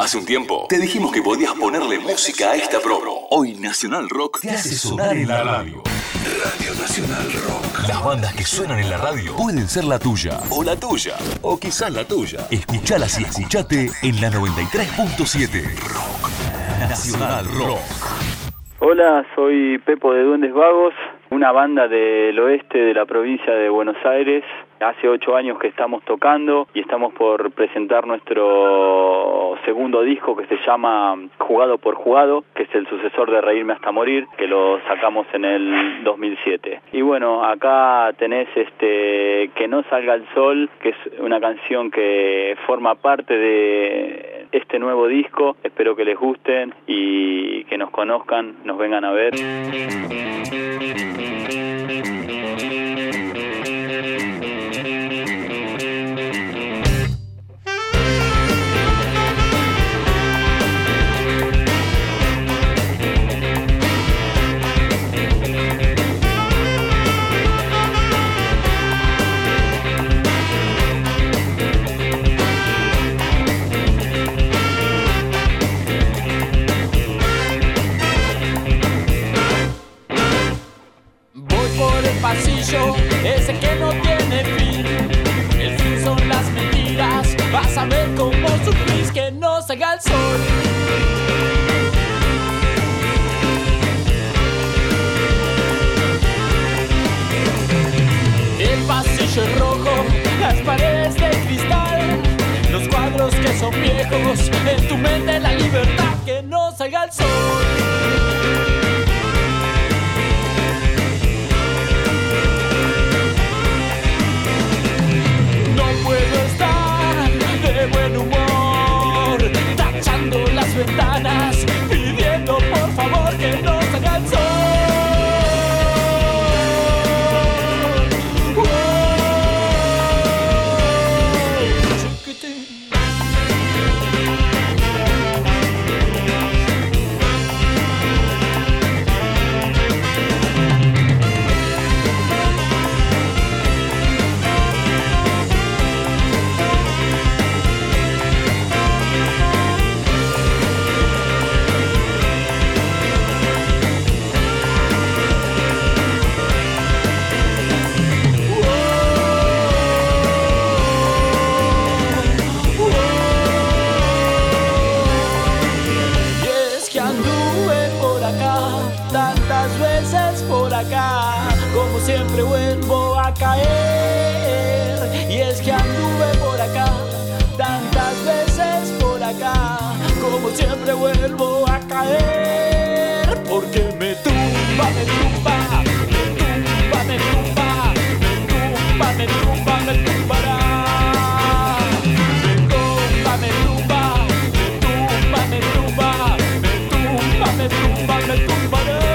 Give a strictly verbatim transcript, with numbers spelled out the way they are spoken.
Hace un tiempo te dijimos que podías ponerle música a esta promo. Hoy Nacional Rock te hace sonar en la radio. Radio Nacional Rock. Las bandas que suenan en la radio pueden ser la tuya o la tuya o quizás la tuya. Escuchalas y escuchate en la noventa y tres punto siete. Rock Nacional Rock. Hola, soy Pepo de Duendes Vagos, una banda del oeste de la provincia de Buenos Aires. Hace ocho años que estamos tocando y estamos por presentar nuestro segundo disco que se llama Jugado por Jugado, que es el sucesor de Reírme hasta morir, que lo sacamos en el dos mil siete. Y bueno, acá tenés este Que no salga el sol, que es una canción que forma parte de este nuevo disco. Espero que les gusten y que nos conozcan, nos vengan a ver. Pasillo, ese que no tiene fin. El fin son las mentiras. Vas a ver cómo sufrís que no salga el sol. El pasillo es rojo, las paredes de cristal, los cuadros que son viejos, en tu mente la libertad, que no salga el sol. De buen humor, tachando las ventanas, pidiendo por favor que no salga el sol. Oh, chiquitín. Como siempre vuelvo a caer. Y es que anduve por acá tantas veces por acá. Como siempre vuelvo a caer. Porque me tumba, me tumba, me tumba, me tumba, me tumba, me tumba, me tumbará. Me tumba, me tumba, me tumba, me tumba, me tumba, me tumba, me tumbará.